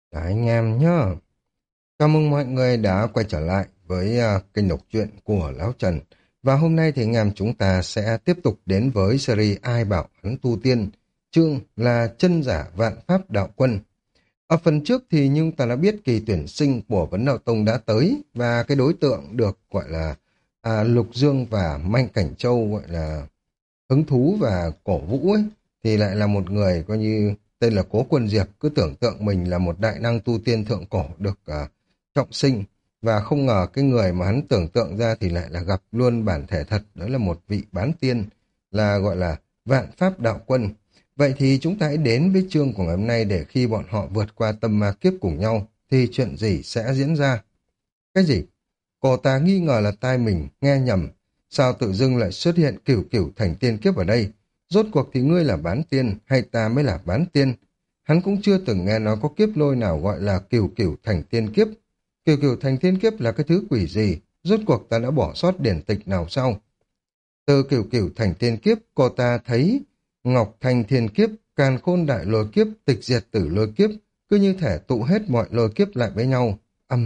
Cả anh em nhá. Chào mừng mọi người đã quay trở lại với kênh đọc truyện của Lão Trần. Và hôm nay thì anh em chúng ta sẽ tiếp tục đến với series Ai bảo hắn tu tiên. Chương là chân giả vạn pháp đạo quân. Ở phần trước thì nhưng ta đã biết kỳ tuyển sinh của Vấn Đạo Tông đã tới và cái đối tượng được gọi là Lục Dương và Manh Cảnh Châu gọi là hứng thú và cổ vũ ấy, thì lại là một người coi như tên là Cố Quân Diệp, cứ tưởng tượng mình là một đại năng tu tiên thượng cổ được trọng sinh, và không ngờ cái người mà hắn tưởng tượng ra thì lại là gặp luôn bản thể thật, đó là một vị bán tiên, là gọi là Vạn Pháp Đạo Quân. Vậy thì chúng ta hãy đến với chương của ngày hôm nay, để khi bọn họ vượt qua tâm ma kiếp cùng nhau thì chuyện gì sẽ diễn ra. Cái gì? Cô ta nghi ngờ là tai mình nghe nhầm. Sao tự dưng lại xuất hiện cửu cửu thành tiên kiếp ở đây? Rốt cuộc thì ngươi là bán tiên hay ta mới là bán tiên? Hắn cũng chưa từng nghe nói có kiếp lôi nào gọi là cửu cửu thành tiên kiếp. Cửu cửu thành tiên kiếp là cái thứ quỷ gì? Rốt cuộc ta đã bỏ sót điển tịch nào sao? Từ cửu cửu thành tiên kiếp, cô ta thấy Ngọc Thành thiên kiếp, Càn Khôn đại lôi kiếp, Tịch diệt tử lôi kiếp, cứ như thể tụ hết mọi lôi kiếp lại với nhau.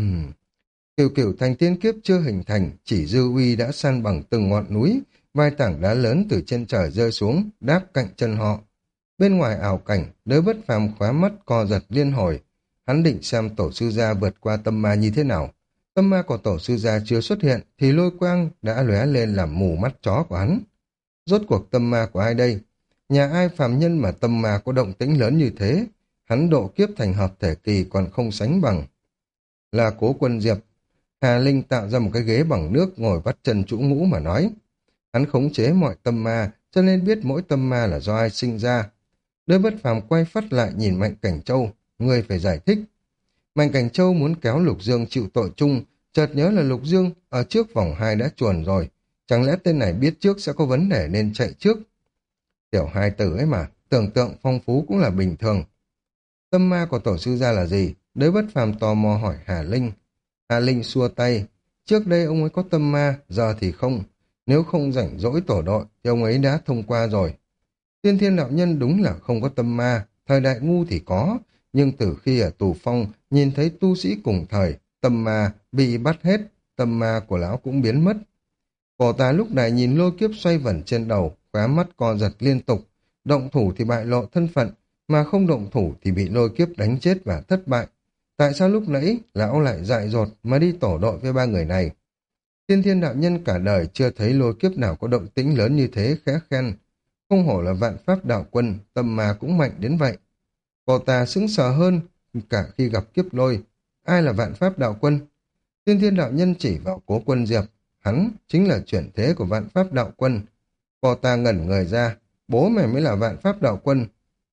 Cửu cửu thành tiên kiếp chưa hình thành, chỉ dư uy đã san bằng từng ngọn núi, vài tảng đá lớn từ trên trời rơi xuống, đáp cạnh chân họ. Bên ngoài ảo cảnh, Đới Bất Phàm khóa mắt co giật liên hồi. Hắn định xem tổ sư gia vượt qua tâm ma như thế nào. Tâm ma của tổ sư gia chưa xuất hiện, thì lôi quang đã lóe lên làm mù mắt chó của hắn. Rốt cuộc tâm ma của ai đây? Nhà ai phàm nhân mà tâm ma có động tĩnh lớn như thế? Hắn độ kiếp thành hợp thể kỳ còn không sánh bằng. Là Cố Quân Diệp. Hà Linh tạo ra một cái ghế bằng nước, ngồi vắt chân chũ ngũ mà nói. Hắn khống chế mọi tâm ma, cho nên biết mỗi tâm ma là do ai sinh ra. Đôi Bất Phàm quay phát lại nhìn Mạnh Cảnh Châu, người phải giải thích. Mạnh Cảnh Châu muốn kéo Lục Dương chịu tội chung, chợt nhớ là Lục Dương ở trước vòng 2 đã chuồn rồi. Chẳng lẽ tên này biết trước sẽ có vấn đề nên chạy trước? Tiểu hai tử ấy mà, tưởng tượng phong phú cũng là bình thường. Tâm ma của tổ sư gia là gì? Đới Bất Phàm tò mò hỏi Hà Linh. Hà Linh xua tay. Trước đây ông ấy có tâm ma, giờ thì không. Nếu không rảnh rỗi tổ đội, thì ông ấy đã thông qua rồi. Tiên Thiên đạo nhân đúng là không có tâm ma, thời đại ngu thì có. Nhưng từ khi ở tù phong, nhìn thấy tu sĩ cùng thời, tâm ma bị bắt hết, tâm ma của lão cũng biến mất. Cổ ta lúc này nhìn lôi kiếp xoay vẩn trên đầu, khóe mắt co giật liên tục. Động thủ thì bại lộ thân phận, mà không động thủ thì bị lôi kiếp đánh chết và thất bại. Tại sao lúc nãy lão lại dại dột mà đi tổ đội với ba người này? Tiên Thiên đạo nhân cả đời chưa thấy lôi kiếp nào có động tĩnh lớn như thế, khẽ khen. Không hổ là vạn pháp đạo quân, tâm ma cũng mạnh đến vậy. Cô ta sững sờ hơn cả khi gặp kiếp lôi. Ai là vạn pháp đạo quân? Tiên Thiên đạo nhân chỉ vào Cố Quân Diệp. Hắn chính là chuyển thế của vạn pháp đạo quân. Cô ta ngẩn người ra. Bố mày mới là vạn pháp đạo quân.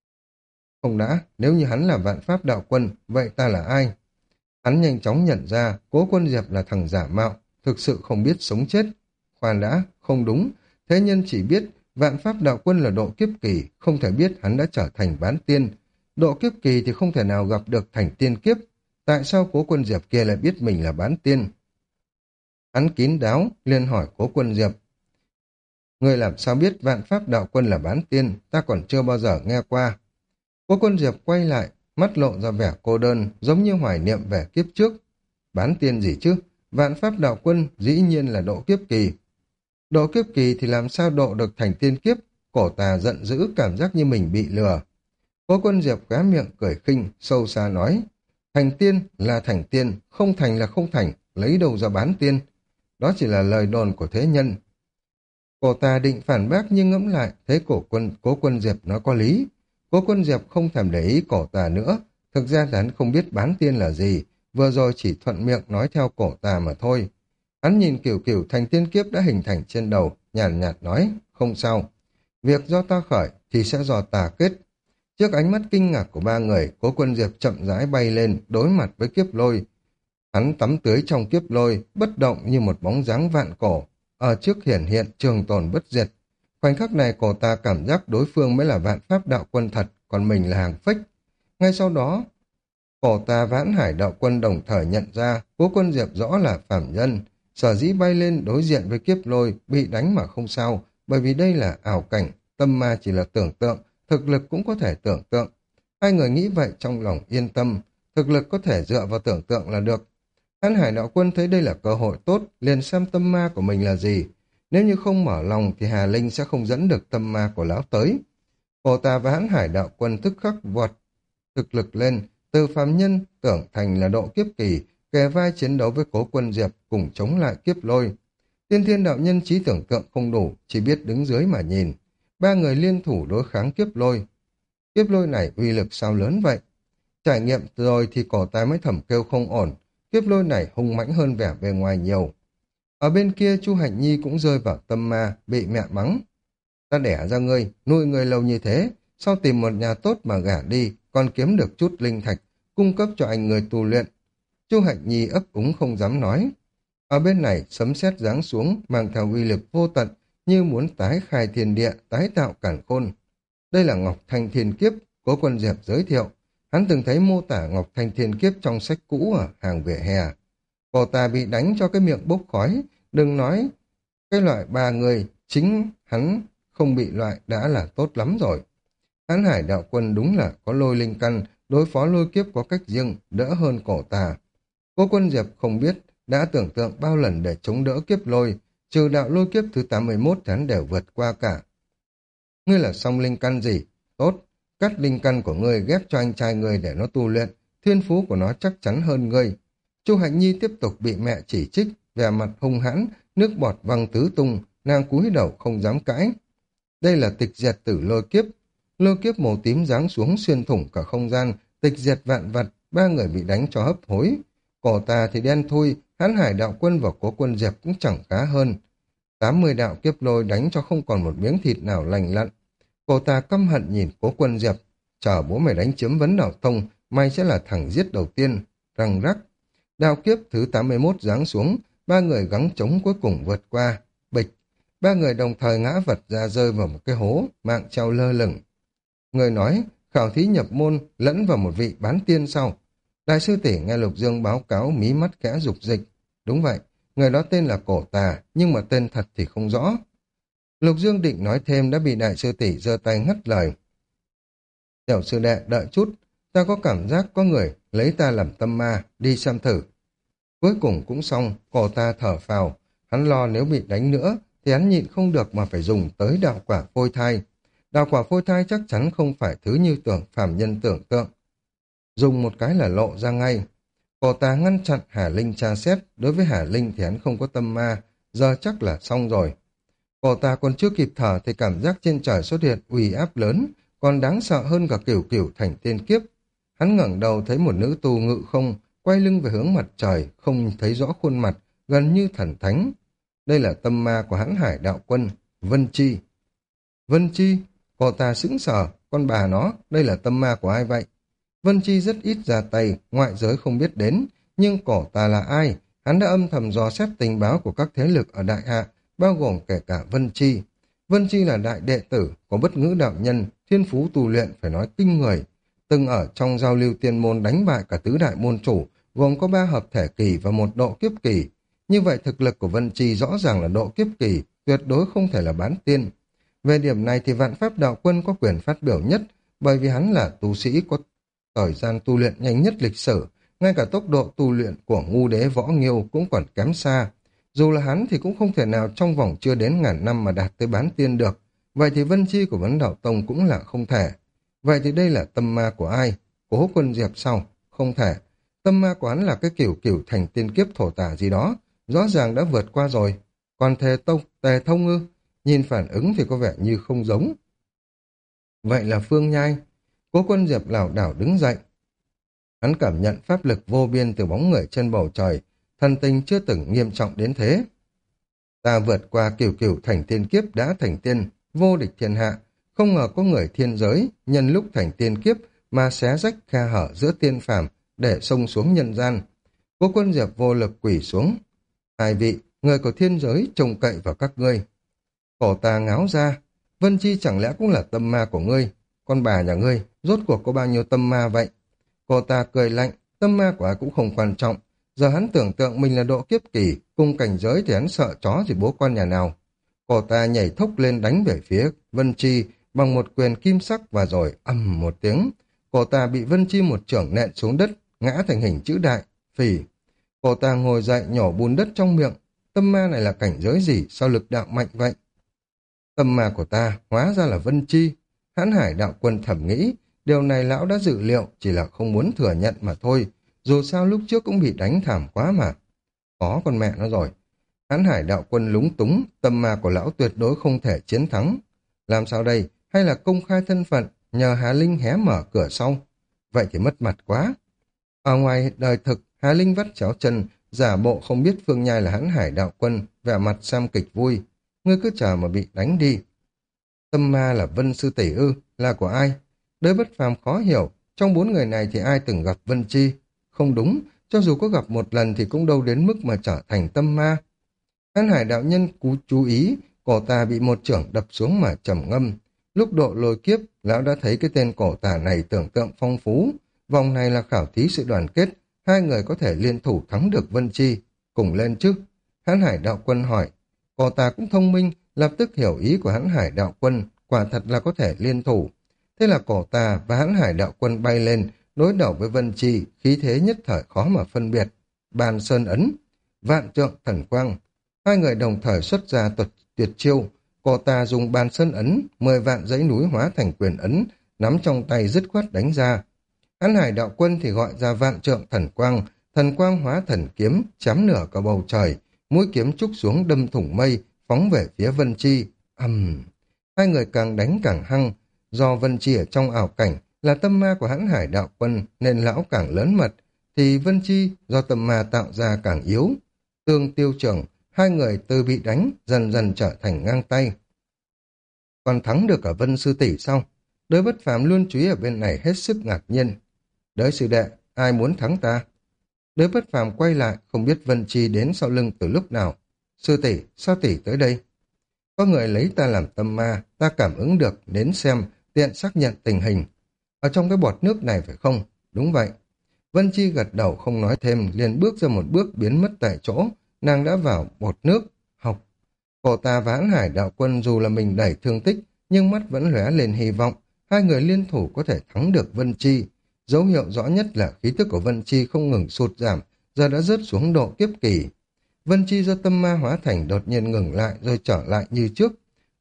Không đã, nếu như hắn là vạn pháp đạo quân, vậy ta là ai? Hắn nhanh chóng nhận ra Cố Quân Diệp là thằng giả mạo, thực sự không biết sống chết. Khoan đã, không đúng. Thế nhân chỉ biết vạn pháp đạo quân là độ kiếp kỳ, không thể biết hắn đã trở thành bán tiên. Độ kiếp kỳ thì không thể nào gặp được thành tiên kiếp. Tại sao Cố Quân Diệp kia lại biết mình là bán tiên? Hắn kín đáo, liền hỏi Cố Quân Diệp. Người làm sao biết vạn pháp đạo quân là bán tiên, ta còn chưa bao giờ nghe qua. Cố Quân Diệp quay lại, mắt lộ ra vẻ cô đơn, giống như hoài niệm về kiếp trước. Bán tiên gì chứ? Vạn pháp đạo quân dĩ nhiên là độ kiếp kỳ. Độ kiếp kỳ thì làm sao độ được thành tiên kiếp? Cổ tà giận dữ, cảm giác như mình bị lừa. Cố Quân Diệp khóe miệng cười khinh, sâu xa nói. Thành tiên là thành tiên, không thành là không thành, lấy đâu ra bán tiên. Đó chỉ là lời đồn của thế nhân. Cổ tà định phản bác nhưng ngẫm lại, thấy Cố Quân Diệp nói có lý. Cố Quân Diệp không thèm để ý cổ tà nữa. Thực ra hắn không biết bán tiên là gì, vừa rồi chỉ thuận miệng nói theo cổ tà mà thôi. Hắn nhìn kiểu kiểu thành tiên kiếp đã hình thành trên đầu, nhàn nhạt nói, không sao. Việc do ta khởi thì sẽ do ta kết. Trước ánh mắt kinh ngạc của ba người, Cố Quân Diệp chậm rãi bay lên, đối mặt với kiếp lôi. Hắn tắm tưới trong kiếp lôi, bất động như một bóng dáng vạn cổ. Ở trước hiển hiện trường tồn bất diệt. Khoảnh khắc này cổ ta cảm giác đối phương mới là vạn pháp đạo quân thật, còn mình là hàng phách. Ngay sau đó, cổ ta vãn hải đạo quân đồng thời nhận ra Cố Quân Diệp rõ là phạm nhân. Sở dĩ bay lên đối diện với kiếp lôi, bị đánh mà không sao, bởi vì đây là ảo cảnh, tâm ma chỉ là tưởng tượng, thực lực cũng có thể tưởng tượng. Hai người nghĩ vậy trong lòng yên tâm, thực lực có thể dựa vào tưởng tượng là được. Hán Hải đạo quân thấy đây là cơ hội tốt, liền xem tâm ma của mình là gì. Nếu như không mở lòng thì Hà Linh sẽ không dẫn được tâm ma của lão tới. Cô ta và Hán Hải đạo quân tức khắc vọt thực lực lên, từ phàm nhân tưởng thành là độ kiếp kỳ, kề vai chiến đấu với Cố Quân Diệp cùng chống lại kiếp lôi. Tiên Thiên đạo nhân trí tưởng tượng không đủ, chỉ biết đứng dưới mà nhìn. Ba người liên thủ đối kháng kiếp lôi. Kiếp lôi này uy lực sao lớn vậy? Trải nghiệm rồi thì cổ tài mới thầm kêu không ổn. Kiếp lôi này hung mãnh hơn vẻ bề ngoài nhiều. Ở bên kia Chu Hạnh Nhi cũng rơi vào tâm ma, bị mẹ mắng. Ta đẻ ra ngươi, nuôi ngươi lâu như thế, sau tìm một nhà tốt mà gả đi, còn kiếm được chút linh thạch, cung cấp cho anh người tu luyện. Chu Hạnh Nhi ấp úng không dám nói. Ở bên này, sấm sét giáng xuống, mang theo uy lực vô tận, như muốn tái khai thiên địa, tái tạo càn khôn. Đây là Ngọc Thanh Thiên Kiếp, Cố Quân Diệp giới thiệu. Hắn từng thấy mô tả Ngọc Thanh Thiên Kiếp trong sách cũ ở hàng vỉa hè. Cô ta bị đánh cho cái miệng bốc khói, đừng nói cái loại ba người, chính hắn không bị loại đã là tốt lắm rồi. Hán Hải đạo quân đúng là có lôi linh căn, đối phó lôi kiếp có cách riêng, đỡ hơn cổ tà. Cố Quân Diệp không biết, đã tưởng tượng bao lần để chống đỡ kiếp lôi, trừ đạo lôi kiếp thứ 81 hắn đều vượt qua cả. Ngươi là song linh căn gì? Tốt, cắt linh căn của ngươi ghép cho anh trai ngươi để nó tu luyện, thiên phú của nó chắc chắn hơn ngươi. Chu Hạnh Nhi tiếp tục bị mẹ chỉ trích, vẻ mặt hung hãn, nước bọt văng tứ tung, nàng cúi đầu không dám cãi. Đây là tịch diệt tử lôi kiếp màu tím giáng xuống xuyên thủng cả không gian, tịch diệt vạn vật, ba người bị đánh cho hấp hối. Cổ tà thì đen thui, Hán Hải đạo quân và Cố Quân Diệp cũng chẳng khá hơn. 80 đạo kiếp lôi đánh cho không còn một miếng thịt nào lành lặn. Cổ tà căm hận nhìn Cố Quân Diệp, chờ bố mày đánh chiếm vấn đảo tông, mày sẽ là thằng giết đầu tiên, răng rắc. Đạo kiếp thứ 81 giáng xuống, ba người gắng chống cuối cùng vượt qua, bịch. Ba người đồng thời ngã vật ra rơi vào một cái hố, mạng treo lơ lửng. Người nói, khảo thí nhập môn lẫn vào một vị bán tiên sau. Đại sư tỷ nghe Lục Dương báo cáo mí mắt khẽ dục dịch. Đúng vậy, người đó tên là Cổ Tà, nhưng mà tên thật thì không rõ. Lục Dương định nói thêm đã bị đại sư tỷ giơ tay ngắt lời. Tiểu sư đệ đợi chút, ta có cảm giác có người lấy ta làm tâm ma, đi xem thử. Cuối cùng cũng xong, Cổ Tà thở phào, hắn lo nếu bị đánh nữa thì hắn nhịn không được mà phải dùng tới đạo quả phôi thai. Đạo quả phôi thai chắc chắn không phải thứ như phàm nhân tưởng tượng. Dùng một cái là lộ ra ngay. Cổ Tà ngăn chặn Hà Linh tra xét, đối với Hà Linh thì hắn không có tâm ma, giờ chắc là xong rồi. Cổ Tà còn chưa kịp thở thì cảm giác trên trời xuất hiện uy áp lớn, còn đáng sợ hơn cả Cửu Cửu thành tiên kiếp. Hắn ngẩng đầu thấy một nữ tu ngự không, quay lưng về hướng mặt trời, không thấy rõ khuôn mặt, gần như thần thánh. Đây là tâm ma của Hán Hải đạo quân, Vân Chi. Vân Chi? Cổ Tà sững sờ, con bà nó, đây là tâm ma của ai vậy? Vân Chi rất ít ra tay, ngoại giới không biết đến, nhưng Cổ Tà là ai? Hắn đã âm thầm dò xét tình báo của các thế lực ở Đại Hạ, bao gồm kể cả Vân Chi. Vân Chi là đại đệ tử, có bất ngữ đạo nhân, thiên phú tu luyện phải nói kinh người. Từng ở trong giao lưu tiên môn đánh bại cả tứ đại môn chủ, gồm có 3 hợp thể kỳ và 1 độ kiếp kỳ. Như vậy thực lực của Vân Chi rõ ràng là độ kiếp kỳ, tuyệt đối không thể là bán tiên. Về điểm này thì Vạn Pháp đạo quân có quyền phát biểu nhất, bởi vì hắn là tu sĩ có thời gian tu luyện nhanh nhất lịch sử, ngay cả tốc độ tu luyện của ngu đế Võ Nghiêu cũng còn kém xa. Dù là hắn thì cũng không thể nào trong vòng chưa đến ngàn năm mà đạt tới bán tiên được, vậy thì Vân Chi của Vấn Đạo Tông cũng là không thể. Vậy thì đây là tâm ma của ai? Cố Quân Diệp sau? Không thể. Tâm ma của hắn là cái kiểu thành tiên kiếp thổ tả gì đó, rõ ràng đã vượt qua rồi. Còn Tề Thông ư? Nhìn phản ứng thì có vẻ như không giống. Vậy là Phương Nhai. Cố Quân Diệp lảo đảo đứng dậy. Hắn cảm nhận pháp lực vô biên từ bóng người trên bầu trời, thần tình chưa từng nghiêm trọng đến thế. Ta vượt qua cửu thành tiên kiếp đã thành tiên, vô địch thiên hạ, không ngờ có người thiên giới nhân lúc thành tiên kiếp mà xé rách khe hở giữa tiên phàm để xông xuống nhân gian. Cố Quân Diệp vô lực quỳ xuống. Hai vị, người của thiên giới trông cậy vào các ngươi. Cổ Tà ngáo ra, Vân Chi chẳng lẽ cũng là tâm ma của ngươi? Con bà nhà ngươi, rốt cuộc có bao nhiêu tâm ma vậy? Cổ Tà cười lạnh, tâm ma của ai cũng không quan trọng. Giờ hắn tưởng tượng mình là độ kiếp kỳ, cùng cảnh giới thì hắn sợ chó gì bố con nhà nào. Cổ Tà nhảy thốc lên đánh về phía Vân Chi bằng một quyền kim sắc và rồi ầm một tiếng. Cổ Tà bị Vân Chi một chưởng nện xuống đất, ngã thành hình chữ đại. Phì. Cô ta ngồi dậy nhổ bùn đất trong miệng. Tâm ma này là cảnh giới gì, sao lực đạo mạnh vậy? Tâm ma của ta hóa ra là Vân Chi. Hãn Hải đạo quân thầm nghĩ, điều này lão đã dự liệu, chỉ là không muốn thừa nhận mà thôi. Dù sao lúc trước cũng bị đánh thảm quá mà. Có con mẹ nó rồi. Hãn Hải đạo quân lúng túng, tâm ma của lão tuyệt đối không thể chiến thắng. Làm sao đây? Hay là công khai thân phận, nhờ Hà Linh hé mở cửa sau? Vậy thì mất mặt quá. Ở ngoài đời thực, Hà Linh vắt chéo chân, giả bộ không biết Phương Nhai là Hãn Hải đạo quân, vẻ mặt xem kịch vui. Ngươi cứ chờ mà bị đánh đi. Tâm ma là Vân Sư Tỷ ư, là của ai? Đới Bất Phàm khó hiểu, trong 4 người này thì ai từng gặp Vân Chi? Không đúng, cho dù có gặp một lần thì cũng đâu đến mức mà trở thành tâm ma. Hãn Hải đạo nhân chú ý, cổ tà bị một chưởng đập xuống mà trầm ngâm. Lúc độ lôi kiếp, lão đã thấy cái tên cổ tà này tưởng tượng phong phú. Vòng này là khảo thí sự đoàn kết, hai người có thể liên thủ thắng được Vân Chi. Cùng lên chứ? Hãn Hải đạo quân hỏi. Cổ tà cũng thông minh, lập tức hiểu ý của Hãn Hải đạo quân, quả thật là có thể liên thủ. Thế là cổ tà và Hãn Hải đạo quân bay lên, đối đầu với Vân Chi, khí thế nhất thời khó mà phân biệt. Bàn sơn ấn, vạn trượng thần quang. Hai người đồng thời xuất ra tuyệt chiêu. Cổ tà dùng bàn sơn ấn, 10 vạn dãy núi hóa thành quyền ấn, nắm trong tay dứt khoát đánh ra. Hãn Hải đạo quân thì gọi ra vạn trượng thần quang hóa thần kiếm, chém nửa cả bầu trời, mũi kiếm trúc xuống đâm thủng mây, phóng về phía Vân Chi. Hai người càng đánh càng hăng, do Vân Chi ở trong ảo cảnh là tâm ma của Hãn Hải đạo quân nên lão càng lớn mật, thì Vân Chi do tâm ma tạo ra càng yếu. Tương tiêu trường, hai người từ bị đánh dần dần trở thành ngang tay. Còn thắng được cả Vân Sư Tỷ sao? Đới Bất Phàm luôn chú ý ở bên này hết sức ngạc nhiên. Đới sư đệ, ai muốn thắng ta? Đới Bất Phàm quay lại, không biết Vân Chi đến sau lưng từ lúc nào. Sư tỷ, sao tỷ tới đây? Có người lấy ta làm tâm ma, ta cảm ứng được, đến xem, tiện xác nhận tình hình. Ở trong cái bọt nước này phải không? Đúng vậy. Vân Chi gật đầu không nói thêm, liền bước ra một bước biến mất tại chỗ, nàng đã vào bọt nước, học. Cổ tà và Hãn Hải đạo quân dù là mình đẩy thương tích, nhưng mắt vẫn lóe lên hy vọng, hai người liên thủ có thể thắng được Vân Chi. Dấu hiệu rõ nhất là khí tức của Vân Chi không ngừng sụt giảm, giờ đã rớt xuống độ kiếp kỳ. Vân Chi do tâm ma hóa thành đột nhiên ngừng lại rồi trở lại như trước.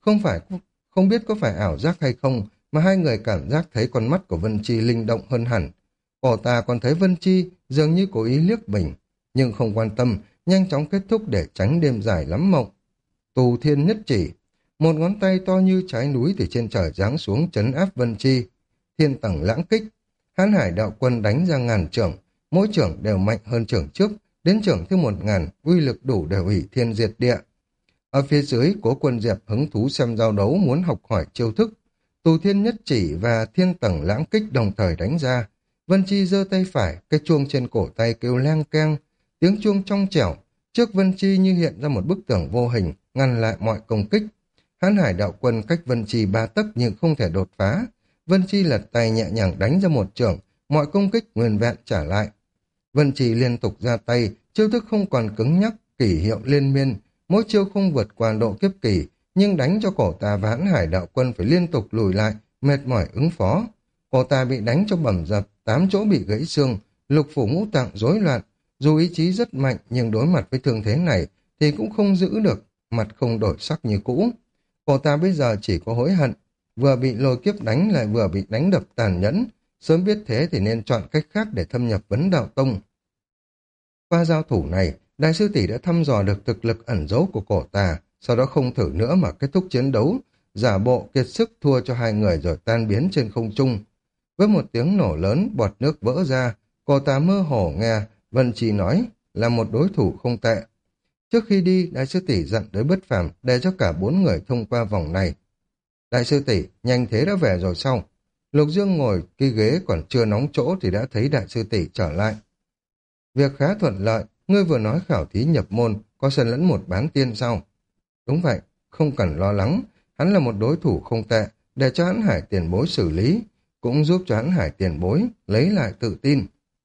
Không biết có phải ảo giác hay không, mà hai người cảm giác thấy con mắt của Vân Chi linh động hơn hẳn. Cổ tà còn thấy Vân Chi dường như cố ý liếc mình, nhưng không quan tâm, nhanh chóng kết thúc để tránh đêm dài lắm mộng. Tù thiên nhất chỉ, một ngón tay to như trái núi từ trên trời giáng xuống trấn áp Vân Chi. Thiên tầng lãng kích, Hãn Hải đạo quân đánh ra 1000 chưởng, mỗi chưởng đều mạnh hơn chưởng trước, đến chưởng thứ 1000, uy lực đủ để hủy thiên diệt địa. Ở phía dưới, Cố Quân Diệp hứng thú xem giao đấu muốn học hỏi chiêu thức. Tù thiên nhất chỉ và thiên tầng lãng kích đồng thời đánh ra. Vân Chi giơ tay phải, cái chuông trên cổ tay kêu leng keng, tiếng chuông trong trẻo. Trước Vân Chi như hiện ra một bức tường vô hình, ngăn lại mọi công kích. Hãn Hải đạo quân cách Vân Chi 3 tấc nhưng không thể đột phá. Vân Chi lật tay nhẹ nhàng đánh ra một chưởng, mọi công kích nguyên vẹn trả lại. Vân Chi liên tục ra tay, chiêu thức không còn cứng nhắc, kỷ hiệu liên miên, mỗi chiêu không vượt qua độ kiếp kỳ, nhưng đánh cho cổ tà và Hãn Hải đạo quân phải liên tục lùi lại, mệt mỏi ứng phó. Cổ tà bị đánh cho bầm dập, 8 chỗ bị gãy xương, lục phủ ngũ tạng rối loạn. Dù ý chí rất mạnh nhưng đối mặt với thương thế này thì cũng không giữ được, mặt không đổi sắc như cũ. Cổ tà bây giờ chỉ có hối hận, vừa bị lôi kiếp đánh lại vừa bị đánh đập tàn nhẫn. Sớm biết thế thì nên chọn cách khác để thâm nhập vấn đạo tông. Qua giao thủ này, đại sư tỷ đã thăm dò được thực lực ẩn giấu của cổ tà, sau đó không thử nữa mà kết thúc chiến đấu, giả bộ kiệt sức thua cho hai người rồi tan biến trên không trung. Với một tiếng nổ lớn, bọt nước vỡ ra, cổ tà mơ hồ nghe Vân Chi nói là một đối thủ không tệ. Trước khi đi, đại sư tỷ dặn tới Bất Phàm để cho cả 4 người thông qua vòng này. Đại sư tỷ, nhanh thế đã về rồi sao? Lục Dương ngồi cái ghế còn chưa nóng chỗ thì đã thấy đại sư tỷ trở lại. Việc khá thuận lợi, ngươi vừa nói khảo thí nhập môn, có xen lẫn một bán tiên sao? Đúng vậy, không cần lo lắng, hắn là một đối thủ không tệ, để cho Hãn Hải tiền bối xử lý, cũng giúp cho Hãn Hải tiền bối lấy lại tự tin.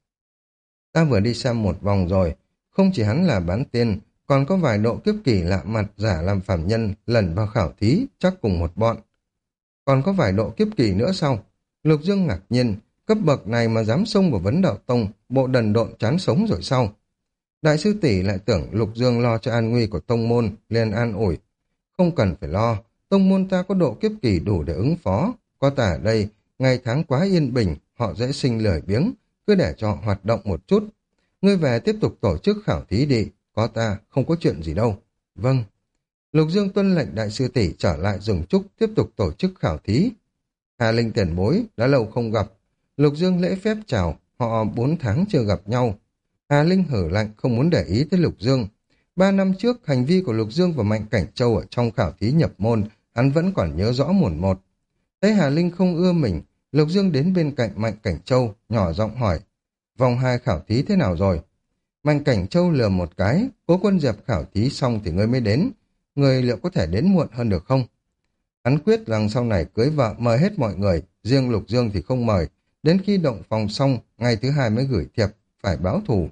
Ta vừa đi xem một vòng rồi, không chỉ hắn là bán tiên, còn có vài độ kiếp kỳ lạ mặt giả làm phàm nhân lần vào khảo thí, chắc cùng một bọn. Còn có vài độ kiếp kỳ nữa sao? Lục Dương ngạc nhiên, cấp bậc này mà dám xông vào vấn đạo tông, bộ đần độn chán sống rồi sao? Đại sư tỷ lại tưởng Lục Dương lo cho an nguy của tông môn, liền an ủi. Không cần phải lo, tông môn ta có độ kiếp kỳ đủ để ứng phó. Có ta ở đây, ngày tháng quá yên bình, họ dễ sinh lười biếng, cứ để cho họ hoạt động một chút. Ngươi về tiếp tục tổ chức khảo thí đi, có ta, không có chuyện gì đâu. Vâng. Lục Dương tuân lệnh đại sư tỷ trở lại rừng trúc tiếp tục tổ chức khảo thí. Hà Linh tiền bối, đã lâu không gặp. Lục Dương lễ phép chào, họ 4 tháng chưa gặp nhau. Hà Linh hử lạnh không muốn để ý tới Lục Dương. 3 năm trước, hành vi của Lục Dương và Mạnh Cảnh Châu ở trong khảo thí nhập môn, hắn vẫn còn nhớ rõ mồn một. Thấy Hà Linh không ưa mình, Lục Dương đến bên cạnh Mạnh Cảnh Châu, nhỏ giọng hỏi. Vòng 2 khảo thí thế nào rồi? Mạnh Cảnh Châu lừa một cái, Cố Quân Diệp khảo thí xong thì ngươi mới đến. Ngươi liệu có thể đến muộn hơn được không? Hắn quyết rằng sau này cưới vợ mời hết mọi người, riêng Lục Dương thì không mời. Đến khi động phòng xong, ngày thứ 2 mới gửi thiệp, phải báo thù.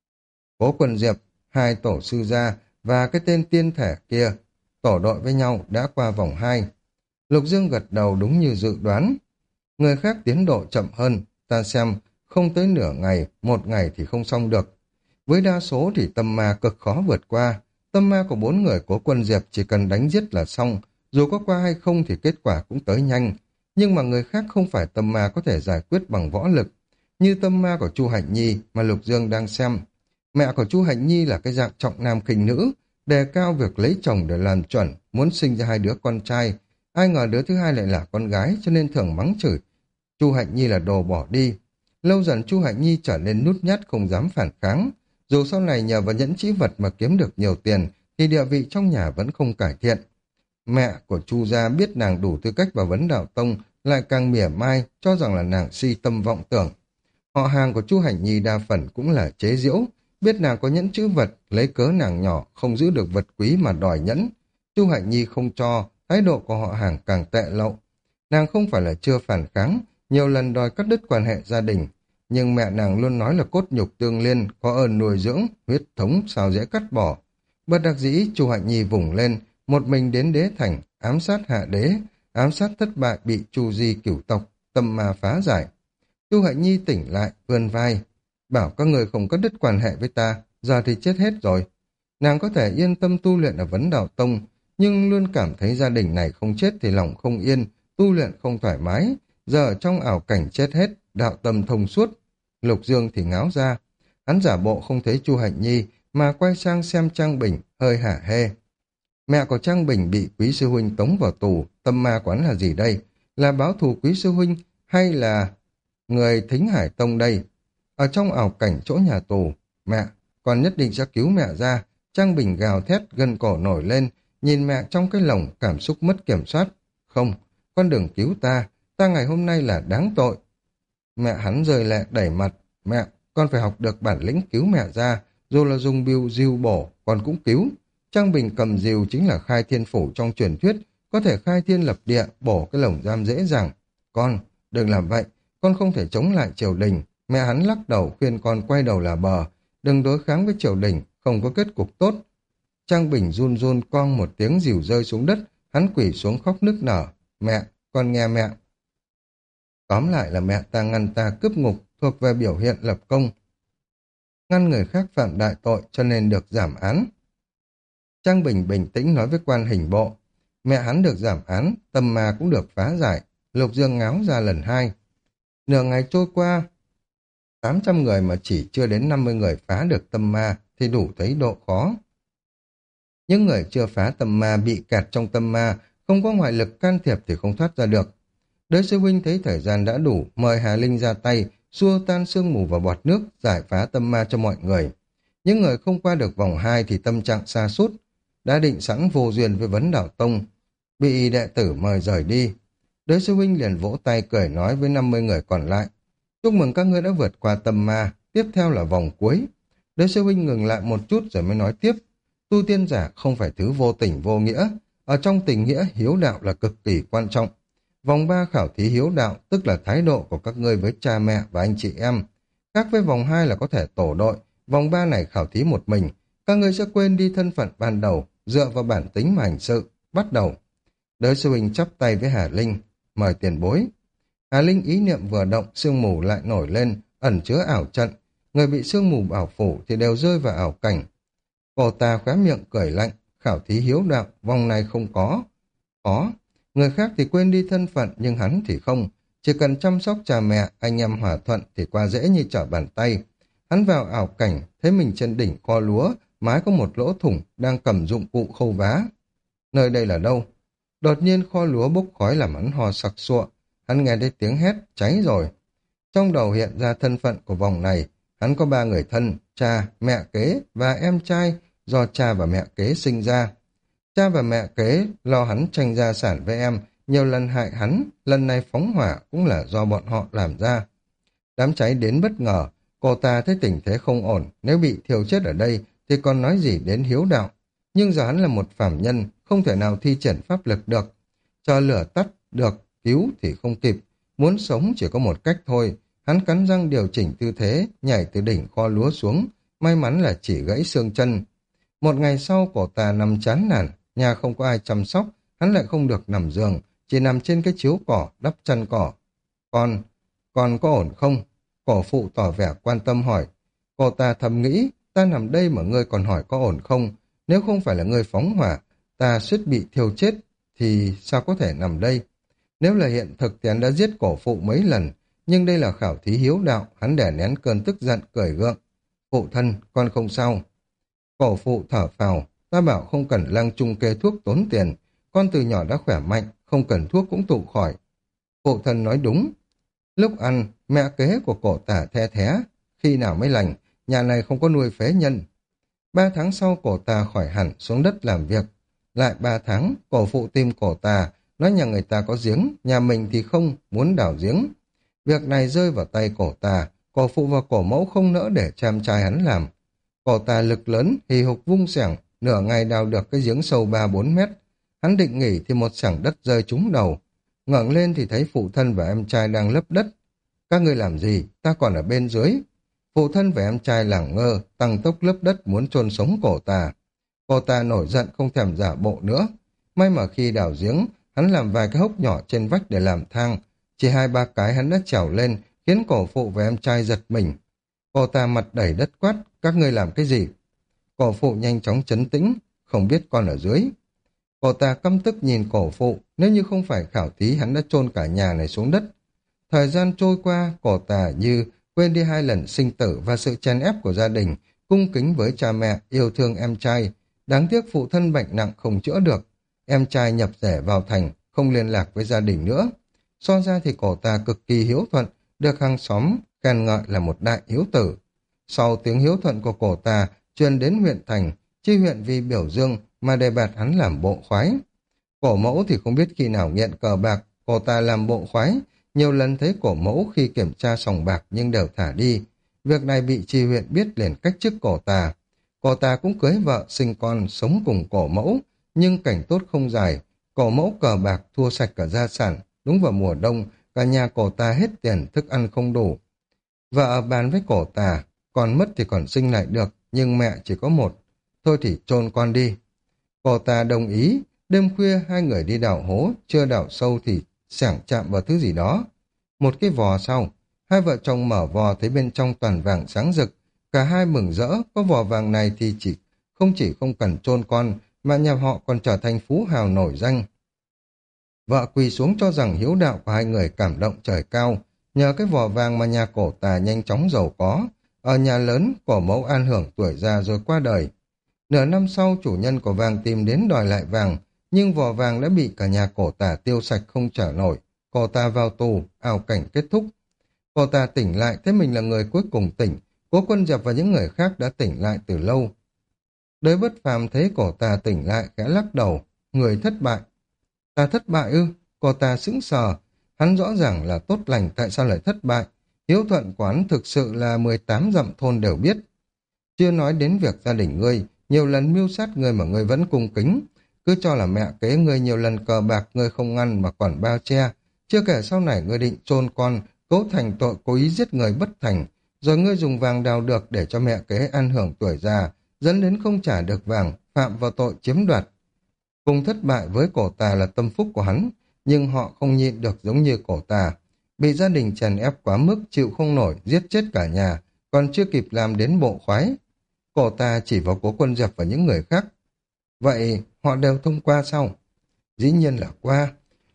Cố Quân Diệp, 2 tổ sư gia và cái tên tiên thể kia, tổ đội với nhau đã qua vòng 2. Lục Dương gật đầu đúng như dự đoán. Người khác tiến độ chậm hơn, ta xem, không tới nửa ngày, 1 ngày thì không xong được. Với đa số thì tâm ma cực khó vượt qua. Tâm ma của 4 người Cố Quân Diệp chỉ cần đánh giết là xong, dù có qua hay không thì kết quả cũng tới nhanh. Nhưng mà người khác không phải tâm ma có thể giải quyết bằng võ lực. Như tâm ma của Chu Hạnh Nhi mà Lục Dương đang xem. Mẹ của Chu Hạnh Nhi là cái dạng trọng nam khinh nữ, đề cao việc lấy chồng để làm chuẩn, muốn sinh ra 2 đứa con trai. Ai ngờ đứa thứ hai lại là con gái, cho nên thường mắng chửi Chu Hạnh Nhi là đồ bỏ đi. Lâu dần Chu Hạnh Nhi trở nên nút nhát không dám phản kháng. Dù sau này nhờ vào nhẫn trĩ vật mà kiếm được nhiều tiền, thì địa vị trong nhà vẫn không cải thiện. Mẹ của Chu gia biết nàng đủ tư cách vào vấn đạo tông, lại càng mỉa mai, cho rằng là nàng si tâm vọng tưởng. Họ hàng của Chu Hạnh Nhi đa phần cũng là chế giễu, biết nàng có nhẫn chữ vật, lấy cớ nàng nhỏ, không giữ được vật quý mà đòi nhẫn. Chu Hạnh Nhi không cho, thái độ của họ hàng càng tệ lậu. Nàng không phải là chưa phản kháng, nhiều lần đòi cắt đứt quan hệ gia đình, nhưng mẹ nàng luôn nói là cốt nhục tương liên, có ơn nuôi dưỡng, huyết thống sao dễ cắt bỏ. Bất đắc dĩ, Chu Hạnh Nhi vùng lên, một mình đến đế thành, ám sát hạ đế, ám sát thất bại bị Chu Di cửu tộc, tâm ma phá giải. Chu Hạnh Nhi tỉnh lại, vươn vai, bảo các người không cắt đứt quan hệ với ta, giờ thì chết hết rồi. Nàng có thể yên tâm tu luyện ở vấn đạo tông, nhưng luôn cảm thấy gia đình này không chết thì lòng không yên, tu luyện không thoải mái, giờ ở trong ảo cảnh chết hết, đạo tâm thông suốt. Lục Dương thì ngáo ra, hắn giả bộ không thấy Chu Hạnh Nhi, mà quay sang xem Trang Bình, hơi hả hê. Mẹ của Trang Bình bị quý sư huynh tống vào tù, tâm ma quán là gì đây? Là báo thù quý sư huynh, hay là người Thính Hải Tông đây? Ở trong ảo cảnh chỗ nhà tù, mẹ, con nhất định sẽ cứu mẹ ra. Trang Bình gào thét, gân cổ nổi lên, nhìn mẹ trong cái lồng, cảm xúc mất kiểm soát. Không, con đừng cứu ta, ta ngày hôm nay là đáng tội. Mẹ hắn rơi lệ đẩy mặt, mẹ, con phải học được bản lĩnh cứu mẹ ra, dù là dùng biêu diêu bổ, con cũng cứu. Trang Bình cầm diều chính là khai thiên phủ trong truyền thuyết, có thể khai thiên lập địa, bổ cái lồng giam dễ dàng. Con, đừng làm vậy, con không thể chống lại triều đình. Mẹ hắn lắc đầu khuyên con quay đầu là bờ, đừng đối kháng với triều đình, không có kết cục tốt. Trang Bình run run cong một tiếng dìu rơi xuống đất, hắn quỳ xuống khóc nức nở. Mẹ, con nghe mẹ. Tóm lại là mẹ ta ngăn ta cướp ngục, thuộc về biểu hiện lập công. Ngăn người khác phạm đại tội cho nên được giảm án. Trang Bình bình tĩnh nói với quan hình bộ. Mẹ hắn được giảm án, tâm ma cũng được phá giải. Lục Dương ngáo ra lần 2. Nửa ngày trôi qua, 800 người mà chỉ chưa đến 50 người phá được tâm ma thì đủ thấy độ khó. Những người chưa phá tâm ma bị kẹt trong tâm ma, không có ngoại lực can thiệp thì không thoát ra được. Đới sư huynh thấy thời gian đã đủ, mời Hà Linh ra tay, xua tan sương mù và bọt nước, giải phá tâm ma cho mọi người. Những người không qua được vòng 2 thì tâm trạng sa sút, đã định sẵn vô duyên với vấn đạo tông, bị đệ tử mời rời đi. Đới sư huynh liền vỗ tay cười nói với 50 người còn lại. Chúc mừng các ngươi đã vượt qua tâm ma, tiếp theo là vòng cuối. Đới sư huynh ngừng lại một chút rồi mới nói tiếp. Tu tiên giả không phải thứ vô tình vô nghĩa, ở trong tình nghĩa hiếu đạo là cực kỳ quan trọng. Vòng 3 khảo thí hiếu đạo tức là thái độ của các ngươi với cha mẹ và anh chị em. Khác với vòng 2 là có thể tổ đội, vòng 3 này khảo thí một mình, các ngươi sẽ quên đi thân phận ban đầu, dựa vào bản tính mà hành sự. Bắt đầu. Đới sư huynh chắp tay với Hà Linh, mời tiền bối. Hà Linh ý niệm vừa động, sương mù lại nổi lên, ẩn chứa ảo trận. Người bị sương mù bảo phủ thì đều rơi vào ảo cảnh. Cô ta khóe miệng cười lạnh, khảo thí hiếu đạo, vòng này không có. Có. Người khác thì quên đi thân phận, nhưng hắn thì không. Chỉ cần chăm sóc cha mẹ, anh em hòa thuận thì qua dễ như trở bàn tay. Hắn vào ảo cảnh, thấy mình trên đỉnh kho lúa, mái có một lỗ thủng, đang cầm dụng cụ khâu vá. Nơi đây là đâu? Đột nhiên kho lúa bốc khói làm hắn ho sặc sụa. Hắn nghe thấy tiếng hét, cháy rồi. Trong đầu hiện ra thân phận của vòng này. Hắn có 3 người thân, cha, mẹ kế và em trai do cha và mẹ kế sinh ra. Cha và mẹ kế lo hắn tranh gia sản với em, nhiều lần hại hắn, lần này phóng hỏa cũng là do bọn họ làm ra. Đám cháy đến bất ngờ, cô ta thấy tình thế không ổn, nếu bị thiêu chết ở đây thì còn nói gì đến hiếu đạo. Nhưng giờ hắn là một phàm nhân, không thể nào thi triển pháp lực được. Chờ lửa tắt được, cứu thì không kịp. Muốn sống chỉ có một cách thôi. Hắn cắn răng điều chỉnh tư thế, nhảy từ đỉnh kho lúa xuống. May mắn là chỉ gãy xương chân. Một ngày sau, cô ta nằm chán nản, nhà không có ai chăm sóc, hắn lại không được nằm giường, chỉ nằm trên cái chiếu cỏ, đắp chăn cỏ. Con có ổn không? Cổ phụ tỏ vẻ quan tâm hỏi. Cô ta thầm nghĩ, ta nằm đây mà ngươi còn hỏi có ổn không? Nếu không phải là ngươi phóng hỏa, ta suýt bị thiêu chết, thì sao có thể nằm đây? Nếu là hiện thực thì hắn đã giết cổ phụ mấy lần, nhưng đây là khảo thí hiếu đạo, hắn đè nén cơn tức giận cười gượng. Phụ thân, con không sao. Cổ phụ thở phào, ta bảo không cần lăng chung kê thuốc tốn tiền, con từ nhỏ đã khỏe mạnh, không cần thuốc cũng tụ khỏi. Phụ thân nói đúng. Lúc ăn, mẹ kế của cổ tả the thé, khi nào mới lành, nhà này không có nuôi phế nhân. 3 tháng sau cổ tà khỏi hẳn xuống đất làm việc. Lại 3 tháng, cổ phụ tìm cổ tà, nói nhà người ta có giếng, nhà mình thì không, muốn đào giếng. Việc này rơi vào tay cổ tà, cổ phụ và cổ mẫu không nỡ để cha em trai hắn làm. Cổ tà lực lớn, hì hục vung xẻng, nửa ngày đào được cái giếng sâu 3-4 mét. Hắn định nghỉ thì một xảng đất rơi trúng đầu. Ngẩng lên thì thấy phụ thân và em trai đang lấp đất. Các ngươi làm gì? Ta còn ở bên dưới. Phụ thân và em trai lẳng ngơ, tăng tốc lấp đất muốn chôn sống cổ tà. Cổ tà nổi giận không thèm giả bộ nữa. May mà khi đào giếng, hắn làm vài cái hốc nhỏ trên vách để làm thang. Chỉ 2-3 cái hắn đã trèo lên, khiến cổ phụ và em trai giật mình. Cổ tà mặt đẩy đất quát, các ngươi làm cái gì? Cổ phụ nhanh chóng trấn tĩnh, không biết con ở dưới. Cổ tà căm tức nhìn cổ phụ, nếu như không phải khảo thí hắn đã chôn cả nhà này xuống đất. Thời gian trôi qua, cổ tà như quên đi 2 lần sinh tử và sự chèn ép của gia đình, cung kính với cha mẹ, yêu thương em trai. Đáng tiếc phụ thân bệnh nặng không chữa được. Em trai nhập rể vào thành, không liên lạc với gia đình nữa. So ra thì cổ tà cực kỳ hiếu thuận, được hàng xóm khen ngợi là một đại hiếu tử. Sau tiếng hiếu thuận của cổ tà truyền đến huyện thành, chi huyện vì biểu dương mà đề bạt hắn làm bộ khoái. Cổ mẫu thì không biết khi nào nghiện cờ bạc, cổ tà làm bộ khoái, nhiều lần thấy cổ mẫu khi kiểm tra sòng bạc nhưng đều thả đi. Việc này bị chi huyện biết liền cách chức cổ tà. Cổ tà cũng cưới vợ, sinh con, sống cùng cổ mẫu, nhưng cảnh tốt không dài. Cổ mẫu cờ bạc thua sạch cả gia sản, đúng vào mùa đông, cả nhà cổ tà hết tiền, thức ăn không đủ. Vợ bàn với cổ tà, con mất thì còn sinh lại được, nhưng mẹ chỉ có một. Thôi thì chôn con đi. Cổ tà đồng ý, đêm khuya hai người đi đào hố, chưa đào sâu thì xẻng chạm vào thứ gì đó. Một cái vò sau, hai vợ chồng mở vò thấy bên trong toàn vàng sáng rực. Cả hai mừng rỡ, có vò vàng này thì chỉ không cần chôn con, mà nhà họ còn trở thành phú hào nổi danh. Vợ quỳ xuống cho rằng hiếu đạo của hai người cảm động trời cao. Nhờ cái vò vàng mà nhà cổ tà nhanh chóng giàu có. Ở nhà lớn, cổ mẫu an hưởng tuổi già rồi qua đời. Nửa năm sau, chủ nhân của vàng tìm đến đòi lại vàng, nhưng vò vàng đã bị cả nhà cổ tà tiêu sạch không trả nổi. Cổ tà vào tù, ảo cảnh kết thúc. Cổ tà tỉnh lại, thấy mình là người cuối cùng tỉnh. Cố Quân Diệp và những người khác đã tỉnh lại từ lâu. Đới Bất Phàm thấy cổ tà tỉnh lại, khẽ lắc đầu. Người thất bại. Ta thất bại ư? Cổ tà sững sờ. Hắn rõ ràng là tốt lành, tại sao lại thất bại? Hiếu thuận của hắn thực sự là 18 dặm thôn đều biết. Chưa nói đến việc gia đình ngươi, nhiều lần mưu sát ngươi mà ngươi vẫn cung kính. Cứ cho là mẹ kế ngươi nhiều lần cờ bạc ngươi không ngăn mà còn bao che. Chưa kể sau này ngươi định chôn con, cấu thành tội cố ý giết người bất thành. Rồi ngươi dùng vàng đào được để cho mẹ kế ăn hưởng tuổi già, dẫn đến không trả được vàng, phạm vào tội chiếm đoạt. Cùng thất bại với cổ tà là tâm phúc của hắn, nhưng họ không nhịn được giống như cổ tà. bị gia đình chèn ép quá mức, chịu không nổi, giết chết cả nhà, còn chưa kịp làm đến bộ khoái. Cổ ta chỉ vào Cố Quân Diệp và những người khác. Vậy họ đều thông qua sao? Dĩ nhiên là qua.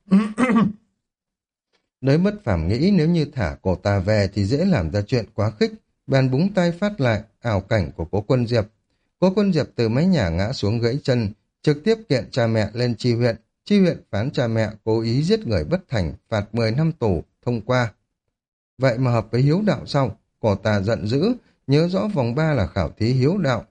Đới Bất Phàm nghĩ nếu như thả cổ ta về thì dễ làm ra chuyện quá khích, bèn búng tay phát lại ảo cảnh của Cố Quân Diệp. Cố Quân Diệp từ mái nhà ngã xuống gãy chân, trực tiếp kiện cha mẹ lên tri huyện. Tri huyện phán cha mẹ cố ý giết người bất thành, phạt 10 năm tù, thông qua. Vậy mà hợp với hiếu đạo sao? Cổ ta giận dữ, nhớ rõ vòng 3 là khảo thí hiếu đạo.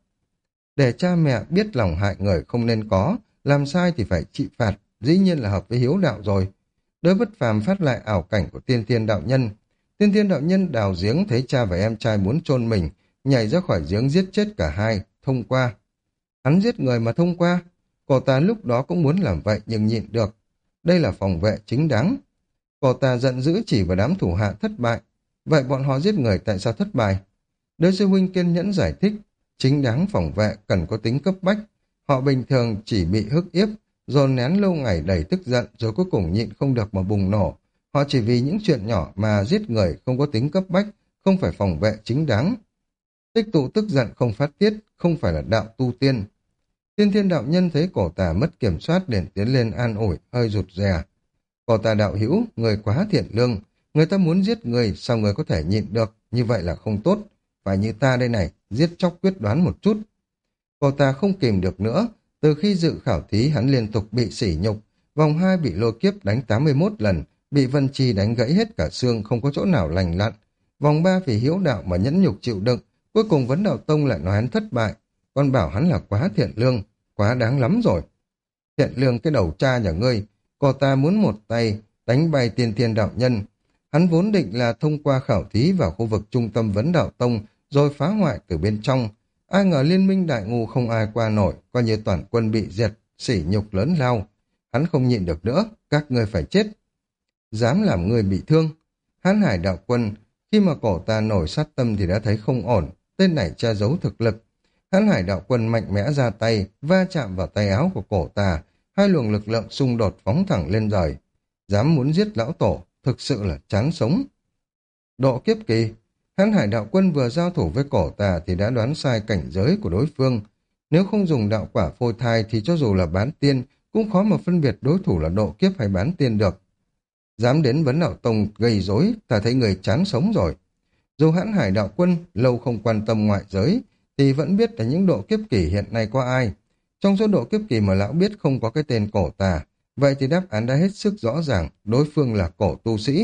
Để cha mẹ biết lòng hại người không nên có, làm sai thì phải trị phạt, dĩ nhiên là hợp với hiếu đạo rồi. Đới Bất Phàm phát lại ảo cảnh của Tiên Thiên đạo nhân. Tiên Thiên đạo nhân đào giếng thấy cha và em trai muốn chôn mình, nhảy ra khỏi giếng giết chết cả hai, thông qua. Hắn giết người mà thông qua. Cổ ta lúc đó cũng muốn làm vậy nhưng nhịn được. Đây là phòng vệ chính đáng. Cổ ta giận dữ chỉ vào đám thủ hạ thất bại. Vậy bọn họ giết người tại sao thất bại? Đới sư huynh kiên nhẫn giải thích. Chính đáng phòng vệ cần có tính cấp bách. Họ bình thường chỉ bị hức hiếp, dồn nén lâu ngày đầy tức giận rồi cuối cùng nhịn không được mà bùng nổ. Họ chỉ vì những chuyện nhỏ mà giết người không có tính cấp bách, không phải phòng vệ chính đáng. Tích tụ tức giận không phát tiết, không phải là đạo tu tiên. Tiên Thiên đạo nhân thấy cổ tà mất kiểm soát liền tiến lên an ủi, hơi rụt rè. Cổ tà đạo hữu, người quá thiện lương, người ta muốn giết người, sao người có thể nhịn được, như vậy là không tốt. Phải như ta đây này, giết chóc quyết đoán một chút. Cổ tà không kìm được nữa, từ khi dự khảo thí hắn liên tục bị sỉ nhục, vòng 2 bị lôi kiếp đánh 81 lần, bị Vân Chi đánh gãy hết cả xương không có chỗ nào lành lặn. Vòng 3 vì hiếu đạo mà nhẫn nhục chịu đựng, cuối cùng Vấn Đạo Tông lại nói hắn thất bại, còn bảo hắn là quá thiện lương, quá đáng lắm rồi. Thiện lương cái đầu cha nhà ngươi, cô ta muốn một tay đánh bay Tiên Thiên đạo nhân. Hắn vốn định là thông qua khảo thí vào khu vực trung tâm Vấn Đạo Tông rồi phá hoại từ bên trong. Ai ngờ liên minh đại ngu không ai qua nổi, coi như toàn quân bị diệt, sỉ nhục lớn lao. Hắn không nhịn được nữa, các ngươi phải chết. Dám làm người bị thương. Hán Hải đạo quân, khi mà cổ ta nổi sát tâm thì đã thấy không ổn, tên này che giấu thực lực. Hán Hải đạo quân mạnh mẽ ra tay, va chạm vào tay áo của cổ ta, hai luồng lực lượng xung đột phóng thẳng lên trời. Dám muốn giết lão tổ, thực sự là chán sống. Độ kiếp kỳ, Hán Hải đạo quân vừa giao thủ với cổ tà thì đã đoán sai cảnh giới của đối phương. Nếu không dùng đạo quả phôi thai thì cho dù là bán tiên cũng khó mà phân biệt đối thủ là độ kiếp hay bán tiên được. Dám đến Vấn Đạo Tông gây rối, ta thấy người chán sống rồi. Dù Hán Hải đạo quân lâu không quan tâm ngoại giới thì vẫn biết là những độ kiếp kỳ hiện nay có ai. Trong số độ kiếp kỳ mà lão biết không có cái tên cổ tà, vậy thì đáp án đã hết sức rõ ràng, đối phương là cổ tu sĩ.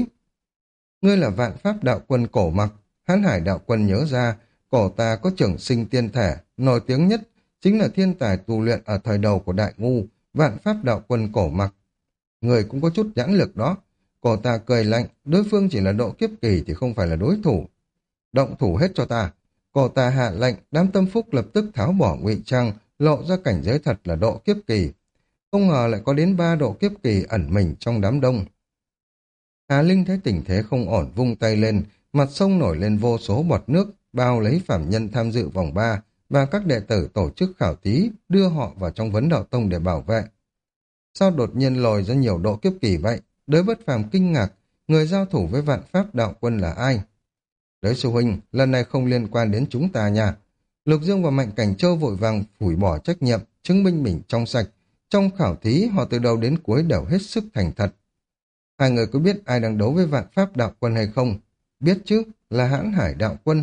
Ngươi là Vạn Pháp đạo quân Cổ Mặc. Hán Hải đạo quân nhớ ra, cổ ta có trường sinh tiên thể, nổi tiếng nhất, chính là thiên tài tu luyện ở thời đầu của đại ngu, Vạn Pháp đạo quân Cổ Mặc. Người cũng có chút nhãn lực đó. Cổ ta cười lạnh, đối phương chỉ là độ kiếp kỳ thì không phải là đối thủ. Động thủ hết cho ta. Cổ ta hạ lệnh, đám tâm phúc lập tức tháo bỏ ngụy trang, lộ ra cảnh giới thật là độ kiếp kỳ. Không ngờ lại có đến 3 độ kiếp kỳ ẩn mình trong đám đông. Hà Linh thấy tình thế không ổn vung tay lên, mặt sông nổi lên vô số bọt nước, bao lấy phạm nhân tham dự vòng 3 và các đệ tử tổ chức khảo thí, đưa họ vào trong Vấn Đạo Tông để bảo vệ. Sao đột nhiên lòi ra nhiều độ kiếp kỳ vậy? Đới Bất Phàm kinh ngạc, người giao thủ với Vạn Pháp đạo quân là ai? Đới sư huynh, lần này không liên quan đến chúng ta nha. Lục Dương và Mạnh Cảnh Châu vội vàng phủi bỏ trách nhiệm, chứng minh mình trong sạch. Trong khảo thí, họ từ đầu đến cuối đều hết sức thành thật. Hai người có biết ai đang đấu với Vạn Pháp đạo quân hay không? Biết chứ, là Hán Hải đạo quân.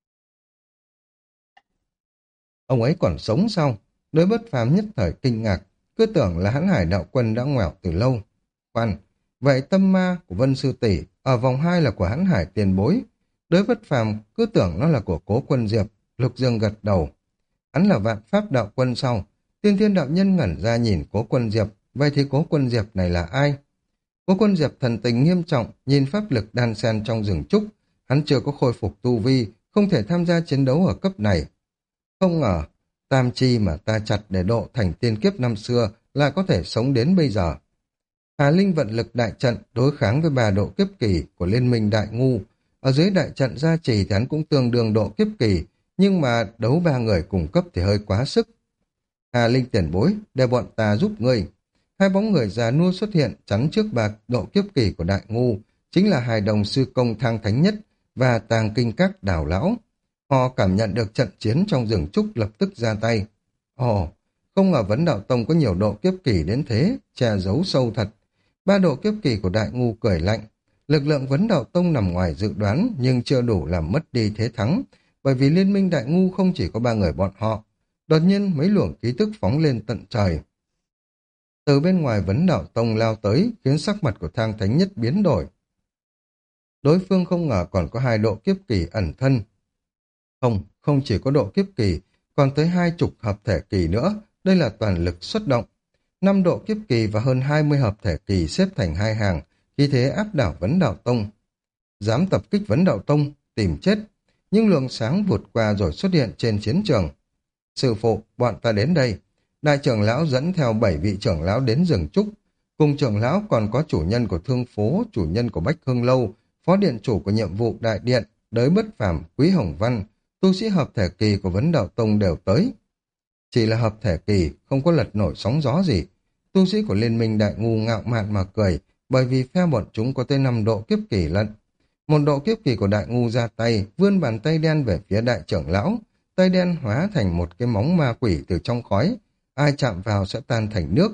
Ông ấy còn sống sao? Đới Bất Phàm nhất thời kinh ngạc, cứ tưởng là Hán Hải đạo quân đã ngoẻo từ lâu. Khoan, vậy tâm ma của Vân Sư Tỷ ở vòng 2 là của Hán Hải tiền bối. Đới Bất Phàm cứ tưởng nó là của Cố Quân Diệp. Lục Dương gật đầu. Hắn là Vạn Pháp đạo quân sau. Tiên Thiên đạo nhân ngẩn ra nhìn Cố Quân Diệp. Vậy thì Cố Quân Diệp này là ai? Cố Quân Diệp thần tình nghiêm trọng, nhìn pháp lực đan xen trong rừng trúc. Hắn chưa có khôi phục tu vi, không thể tham gia chiến đấu ở cấp này. Không ngờ, tam chi mà ta chặt để độ thành tiên kiếp năm xưa là có thể sống đến bây giờ. Hà Linh vận lực đại trận đối kháng với 3 độ kiếp kỳ của Liên minh Đại Ngu. Ở dưới đại trận gia trì thì hắn cũng tương đương độ kiếp kỳ, nhưng mà đấu 3 người cùng cấp thì hơi quá sức. Hà Linh tiền bối, để bọn ta giúp ngươi. Hai bóng người già nua xuất hiện chắn trước 3 độ kiếp kỳ của Đại Ngu, chính là hai đồng sư công Thang Thánh Nhất và Tàng Kinh Các Đào Lão. Họ cảm nhận được trận chiến trong rừng trúc lập tức ra tay. Ồ, không ngờ Vấn Đạo Tông có nhiều độ kiếp kỳ đến thế, che giấu sâu thật. Ba độ kiếp kỳ của Đại Ngu cười lạnh. Lực lượng Vấn Đạo Tông nằm ngoài dự đoán nhưng chưa đủ làm mất đi thế thắng, bởi vì liên minh Đại Ngu không chỉ có ba người bọn họ. Đột nhiên mấy luồng khí tức phóng lên tận trời. Từ bên ngoài Vấn Đạo Tông lao tới, khiến sắc mặt của Thang Thánh Nhất biến đổi. Đối phương không ngờ còn có hai độ kiếp kỳ ẩn thân. Không chỉ có độ kiếp kỳ, còn tới 20 hợp thể kỳ nữa, đây là toàn lực xuất động. 5 độ kiếp kỳ và hơn 20 hợp thể kỳ xếp thành hai hàng, khi thế áp đảo Vấn Đạo Tông. Dám tập kích Vấn Đạo Tông, tìm chết. Nhưng luồng sáng vụt qua rồi xuất hiện trên chiến trường. Sư phụ, bọn ta đến đây. Đại trưởng lão dẫn theo 7 vị trưởng lão đến rừng trúc. Cùng trưởng lão còn có chủ nhân của Thương Phố, chủ nhân của Bách Hương Lâu, phó điện chủ của nhiệm vụ đại điện, Đới Bất Phàm, Quý Hồng Văn, tu sĩ hợp thể kỳ của Vấn Đạo Tông đều tới. Chỉ là hợp thể kỳ, không có lật nổi sóng gió gì. Tu sĩ của Liên minh Đại Ngu ngạo mạn mà cười, bởi vì phe bọn chúng có tới 5 độ kiếp kỳ lận. Một độ kiếp kỳ của Đại Ngu ra tay, vươn bàn tay đen về phía đại trưởng lão. Tay đen hóa thành một cái móng ma quỷ từ trong khói. Ai chạm vào sẽ tan thành nước.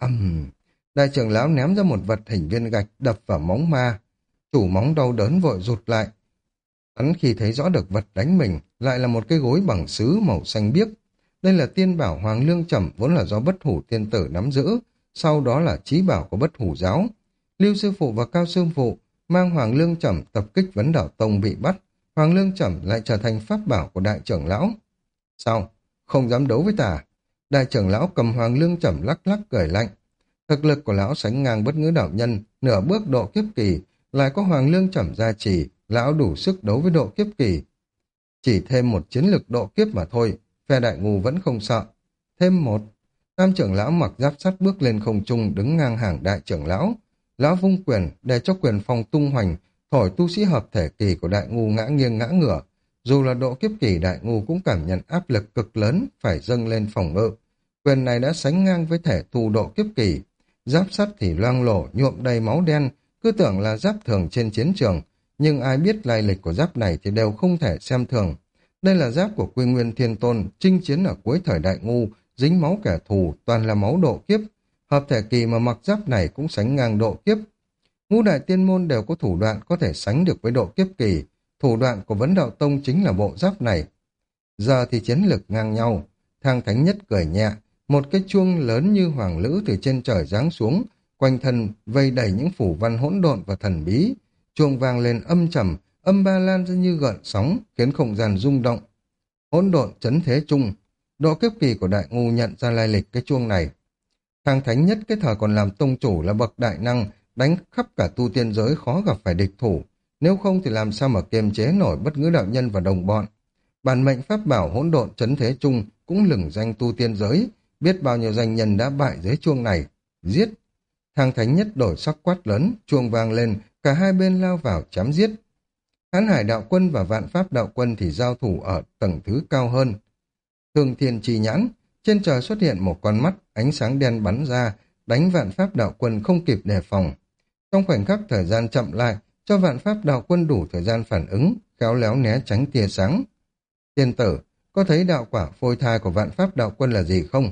Đại trưởng lão ném ra một vật hình viên gạch đập vào móng ma. Chủ móng đau đớn vội rụt lại. Hắn khi thấy rõ được vật đánh mình lại là một cái gối bằng sứ màu xanh biếc. Đây là tiên bảo Hoàng Lương Trầm vốn là do Bất Hủ Tiên Tử nắm giữ, sau đó là chí bảo của Bất Hủ Giáo. Lưu Sư Phụ và Cao Sư Phụ mang Hoàng Lương Trầm tập kích Vấn Đạo Tông bị bắt. Hoàng Lương Trầm lại trở thành pháp bảo của đại trưởng lão. Sao? Không dám đấu với ta? Đại trưởng lão cầm Hoàng Lương Trầm lắc lắc cười lạnh. Thực lực của lão sánh ngang Bất Ngữ Đạo Nhân, nửa bước độ kiếp kỳ, lại có Hoàng Lương Trầm gia trì, lão đủ sức đấu với độ kiếp kỳ. Chỉ thêm một chiến lực độ kiếp mà thôi, phe Đại Ngu vẫn không sợ. Thêm một. Tam trưởng lão mặc giáp sắt bước lên không trung đứng ngang hàng đại trưởng lão. Lão vung quyền để cho quyền phong tung hoành, thổi tu sĩ hợp thể kỳ của Đại Ngu ngã nghiêng ngã ngửa. Dù là độ kiếp kỳ, Đại Ngu cũng cảm nhận áp lực cực lớn phải dâng lên phòng ngự. Quyền này đã sánh ngang với thể tu độ kiếp kỳ. Giáp sắt thì loang lổ nhuộm đầy máu đen, cứ tưởng là giáp thường trên chiến trường, nhưng ai biết lai lịch của giáp này thì đều không thể xem thường. Đây là giáp của Quy Nguyên Thiên Tôn, chinh chiến ở cuối thời Đại Ngu, dính máu kẻ thù, toàn là máu độ kiếp. Hợp thể kỳ mà mặc giáp này cũng sánh ngang độ kiếp. Ngũ đại tiên môn đều có thủ đoạn có thể sánh được với độ kiếp kỳ. Thủ đoạn của Vấn Đạo Tông chính là bộ giáp này. Giờ thì chiến lực ngang nhau. Thang Thánh Nhất cười nhẹ, một cái chuông lớn như hoàng lữ từ trên trời giáng xuống, quanh thân vây đầy những phủ văn hỗn độn và thần bí. Chuông vang lên âm trầm, âm ba lan ra như gợn sóng, khiến không gian rung động. Hỗn độn chấn thế chung. Độ kiếp kỳ của Đại Ngu nhận ra lai lịch cái chuông này. Thang Thánh Nhất cái thời còn làm tông chủ là bậc đại năng, đánh khắp cả tu tiên giới khó gặp phải địch thủ. Nếu không thì làm sao mà kiềm chế nổi Bất Ngữ Đạo Nhân và đồng bọn. Bản mệnh pháp bảo hỗn độn chấn thế chung cũng lừng danh tu tiên giới, biết bao nhiêu danh nhân đã bại dưới chuông này. Giết! Thang Thánh Nhất đổi sắc quát lớn, chuông vang lên, cả hai bên lao vào chém giết. Hán Hải Đạo Quân và Vạn Pháp Đạo Quân thì giao thủ ở tầng thứ cao hơn. Thương Thiên Chi Nhãn, trên trời xuất hiện một con mắt, ánh sáng đen bắn ra, đánh Vạn Pháp Đạo Quân không kịp đề phòng. Trong khoảnh khắc thời gian chậm lại, cho Vạn Pháp Đạo Quân đủ thời gian phản ứng, khéo léo né tránh tia sáng. Tiên tử, có thấy đạo quả phôi thai của Vạn Pháp Đạo Quân là gì không?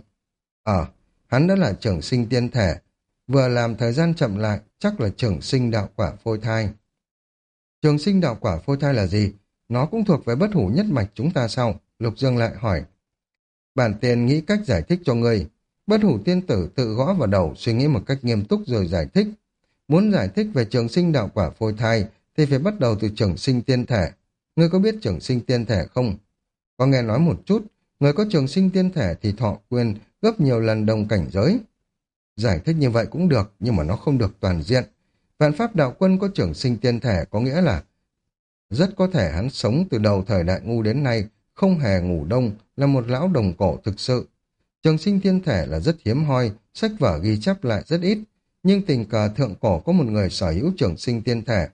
Hắn đã là trưởng sinh tiên thể, vừa làm thời gian chậm lại, chắc là trưởng sinh đạo quả phôi thai. Trường sinh đạo quả phôi thai là gì? Nó cũng thuộc về Bất Hủ nhất mạch chúng ta sao? Lục Dương lại hỏi. Bản tiền nghĩ cách giải thích cho ngươi. Bất Hủ tiên tử tự gõ vào đầu, suy nghĩ một cách nghiêm túc rồi giải thích. Muốn giải thích về trường sinh đạo quả phôi thai thì phải bắt đầu từ trường sinh tiên thể. Ngươi có biết trường sinh tiên thể không? Có nghe nói một chút, người có trường sinh tiên thể thì thọ nguyên gấp nhiều lần đồng cảnh giới. Giải thích như vậy cũng được, nhưng mà nó không được toàn diện. Vạn Pháp Đạo Quân có trường sinh tiên thể có nghĩa là rất có thể hắn sống từ đầu thời Đại Ngu đến nay, không hề ngủ đông, là một lão đồng cổ thực sự. Trường sinh tiên thể là rất hiếm hoi, sách vở ghi chép lại rất ít, nhưng tình cờ thượng cổ có một người sở hữu trường sinh tiên thể.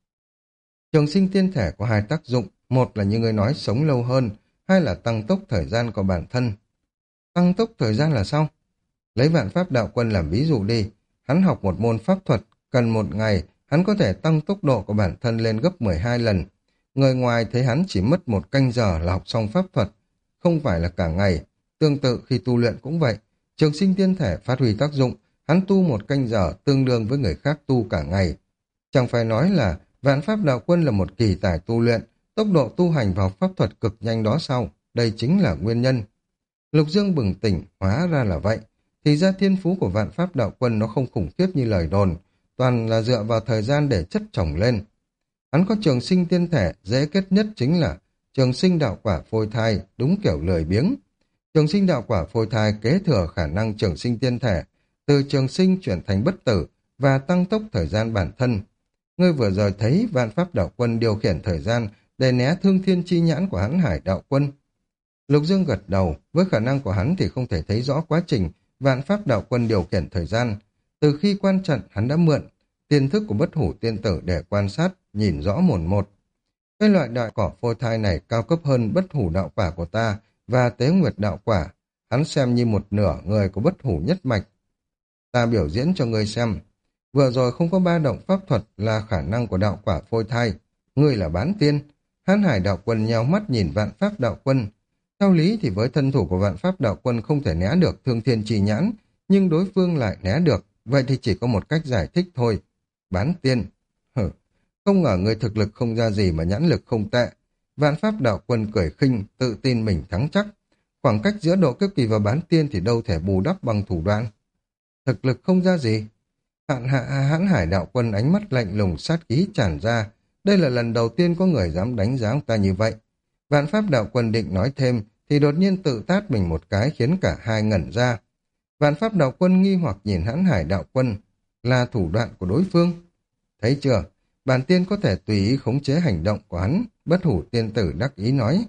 Trường sinh tiên thể có hai tác dụng, một là như người nói sống lâu hơn, hai là tăng tốc thời gian của bản thân. Tăng tốc thời gian là sao? Lấy Vạn Pháp Đạo Quân làm ví dụ đi, hắn học một môn pháp thuật, cần một ngày hắn có thể tăng tốc độ của bản thân lên gấp 12 lần. Người ngoài thấy hắn chỉ mất 1 canh giờ là học xong pháp thuật, không phải là cả ngày. Tương tự khi tu luyện cũng vậy, trường sinh tiên thể phát huy tác dụng, hắn tu 1 canh giờ tương đương với người khác tu cả ngày. Chẳng phải nói là Vạn Pháp Đạo Quân là một kỳ tài tu luyện, tốc độ tu hành vào pháp thuật cực nhanh đó sao? Đây chính là nguyên nhân. Lục Dương bừng tỉnh, hóa ra là vậy. Thì ra thiên phú của Vạn Pháp Đạo Quân nó không khủng khiếp như lời đồn, toàn là dựa vào thời gian để chất chồng lên. Hắn có trường sinh tiên thể, dễ kết nhất chính là trường sinh đạo quả phôi thai, đúng kiểu lười biếng. Trường sinh đạo quả phôi thai kế thừa khả năng trường sinh tiên thể, từ trường sinh chuyển thành bất tử và tăng tốc thời gian bản thân. Ngươi vừa rồi thấy Vạn Pháp Đạo Quân điều khiển thời gian để né thương thiên chi nhãn của Hãn Hải Đạo Quân. Lục Dương gật đầu, với khả năng của hắn thì không thể thấy rõ quá trình Vạn Pháp Đạo Quân điều khiển thời gian. Từ khi quan trận, hắn đã mượn tiên thức của bất hủ tiên tử để quan sát, nhìn rõ mồn một. Cái loại đại cỏ phôi thai này cao cấp hơn bất hủ đạo quả của ta và tế nguyệt đạo quả. Hắn xem như một nửa người của bất hủ nhất mạch. Ta biểu diễn cho ngươi xem. Vừa rồi không có ba động pháp thuật là khả năng của đạo quả phôi thai. Ngươi là bán tiên. Hán Hải Đạo Quân nheo mắt nhìn Vạn Pháp Đạo Quân. Theo lý thì với thân thủ của Vạn Pháp Đạo Quân không thể né được thương thiên trì nhãn, nhưng đối phương lại né được. Vậy thì chỉ có một cách giải thích thôi. Bán tiên. Hử. Không ngờ người thực lực không ra gì mà nhãn lực không tệ. Vạn Pháp Đạo Quân cười khinh, tự tin mình thắng chắc. Khoảng cách giữa độ kiếp kỳ và bán tiên thì đâu thể bù đắp bằng thủ đoạn. Thực lực không ra gì. Hãn Hải Đạo Quân ánh mắt lạnh lùng, sát khí tràn ra. Đây là lần đầu tiên có người dám đánh giá ông ta như vậy. Vạn Pháp Đạo Quân định nói thêm thì đột nhiên tự tát mình một cái khiến cả hai ngẩn ra. Vạn Pháp Đạo Quân nghi hoặc nhìn Hãn Hải Đạo Quân, là thủ đoạn của đối phương. Thấy chưa, bản tiên có thể tùy ý khống chế hành động của hắn. Bất hủ tiên tử đắc ý nói.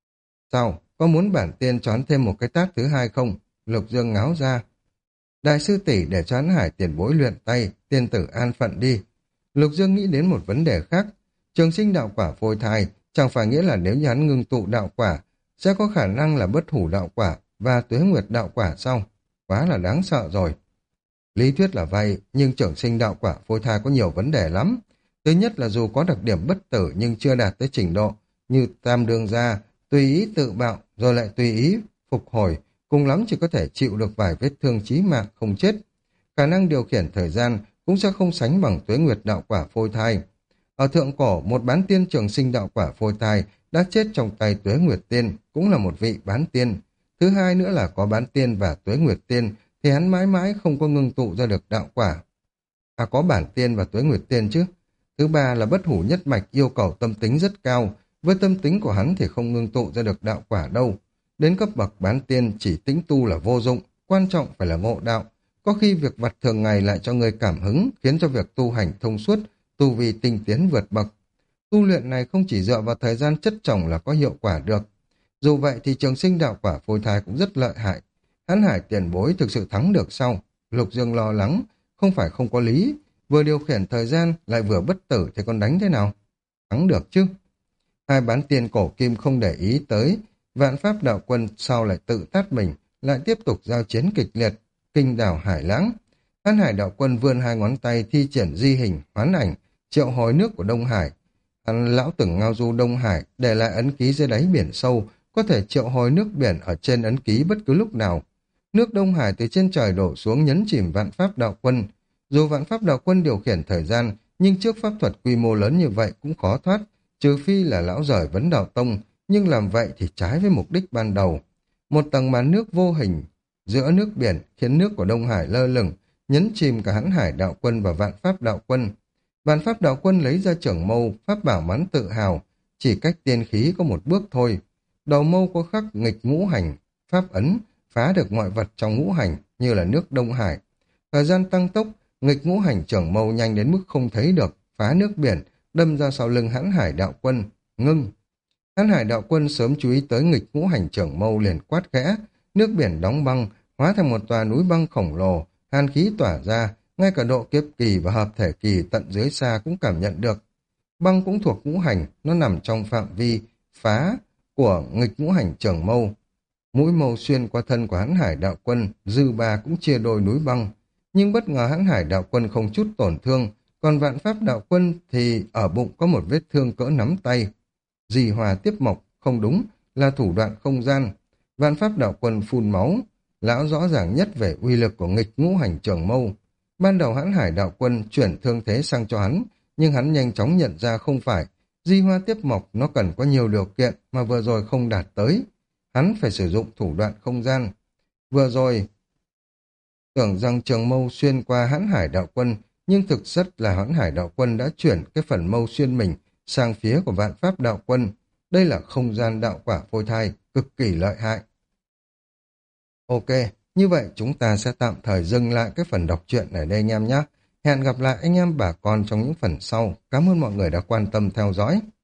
Sao, có muốn bản tiên choán thêm một cái tát thứ hai không? Lục Dương ngáo ra. Đại sư tỷ để cho Hãn Hải tiền bối luyện tay, tiên tử an phận đi. Lục Dương nghĩ đến một vấn đề khác. Trường sinh đạo quả phôi thai chẳng phải nghĩa là nếu như hắn ngưng tụ đạo quả sẽ có khả năng là bất hủ đạo quả và tuế nguyệt đạo quả sao? Quá là đáng sợ rồi. Lý thuyết là vậy, nhưng trường sinh đạo quả phôi thai có nhiều vấn đề lắm. Thứ nhất là dù có đặc điểm bất tử nhưng chưa đạt tới trình độ như tam đương gia, tùy ý tự bạo rồi lại tùy ý phục hồi, cùng lắm chỉ có thể chịu được vài vết thương chí mạng không chết. Khả năng điều khiển thời gian cũng sẽ không sánh bằng tuế nguyệt đạo quả phôi thai. Ở thượng cổ, một bán tiên trường sinh đạo quả phôi thai đã chết trong tay tuế nguyệt tiên, cũng là một vị bán tiên. Thứ hai nữa là có bán tiên và tuế nguyệt tiên thì hắn mãi mãi không có ngưng tụ ra được đạo quả. À, có bản tiên và tuế nguyệt tiên chứ. Thứ ba là bất hủ nhất mạch yêu cầu tâm tính rất cao, với tâm tính của hắn thì không ngưng tụ ra được đạo quả đâu. Đến cấp bậc bán tiên chỉ tĩnh tu là vô dụng, quan trọng phải là ngộ đạo. Có khi việc vặt thường ngày lại cho người cảm hứng, khiến cho việc tu hành thông suốt, tu vi tinh tiến vượt bậc. Tu luyện này không chỉ dựa vào thời gian chất chồng là có hiệu quả được. Dù vậy thì trường sinh đạo quả phôi thai cũng rất lợi hại. Hãn Hải tiền bối thực sự thắng được sau. Lục Dương lo lắng, không phải không có lý. Vừa điều khiển thời gian lại vừa bất tử thì còn đánh thế nào? Thắng được chứ. Hai bán tiên cổ kim không để ý tới. Vạn Pháp Đạo Quân sau lại tự tát mình, lại tiếp tục giao chiến kịch liệt, kinh đảo hải lãng. Hãn Hải Đạo Quân vươn hai ngón tay thi triển di hình, hoán ảnh, triệu hồi nước của Đông Hải. Hắn lão từng ngao du Đông Hải, để lại ấn ký dưới đáy biển sâu, có thể triệu hồi nước biển ở trên ấn ký bất cứ lúc nào. Nước Đông Hải từ trên trời đổ xuống nhấn chìm Vạn Pháp Đạo Quân. Dù Vạn Pháp Đạo Quân điều khiển thời gian, nhưng trước pháp thuật quy mô lớn như vậy cũng khó thoát, trừ phi là lão giỏi vấn đạo tông, nhưng làm vậy thì trái với mục đích ban đầu. Một tầng màn nước vô hình giữa nước biển khiến nước của Đông Hải lơ lửng, nhấn chìm cả Hãn Hải Đạo Quân và Vạn Pháp Đạo Quân. Vạn Pháp Đạo Quân lấy ra trưởng mâu, pháp bảo mãn tự hào, chỉ cách tiên khí có một bước thôi. Đầu mâu có khắc nghịch ngũ hành, pháp ấn, phá được mọi vật trong ngũ hành như là nước Đông Hải. Thời gian tăng tốc, nghịch ngũ hành trưởng mâu nhanh đến mức không thấy được, phá nước biển, đâm ra sau lưng Hãn Hải Đạo Quân, ngưng. Hãn Hải Đạo Quân sớm chú ý tới nghịch ngũ hành trưởng mâu liền quát khẽ, nước biển đóng băng, hóa thành một tòa núi băng khổng lồ, hàn khí tỏa ra, ngay cả độ kiếp kỳ và hợp thể kỳ tận dưới xa cũng cảm nhận được. Băng cũng thuộc ngũ hành, nó nằm trong phạm vi phá của nghịch ngũ hành trưởng mâu. Mũi mâu xuyên qua thân của Hãn Hải Đạo Quân, dư ba cũng chia đôi núi băng. Nhưng bất ngờ Hãn Hải Đạo Quân không chút tổn thương, Còn vạn pháp đạo quân thì ở bụng có một vết thương cỡ nắm tay. Di hòa tiếp mộc, không đúng, là thủ đoạn không gian. Vạn pháp đạo quân phun máu, lão rõ ràng nhất về uy lực của nghịch ngũ hành trường mâu. Ban đầu Hãn Hải đạo quân chuyển thương thế sang cho hắn, nhưng hắn nhanh chóng nhận ra không phải. Di hoa tiếp mộc nó cần có nhiều điều kiện mà vừa rồi không đạt tới. Hắn phải sử dụng thủ đoạn không gian. Vừa rồi, tưởng rằng trường mâu xuyên qua Hãn Hải đạo quân, nhưng thực chất là Hãn Hải đạo quân đã chuyển cái phần mâu xuyên mình sang phía của vạn pháp đạo quân. Đây là không gian đạo quả phôi thai, cực kỳ lợi hại. Ok, như vậy chúng ta sẽ tạm thời dừng lại cái phần đọc truyện ở đây anh em nhé. Hẹn gặp lại anh em bà con trong những phần sau. Cảm ơn mọi người đã quan tâm theo dõi.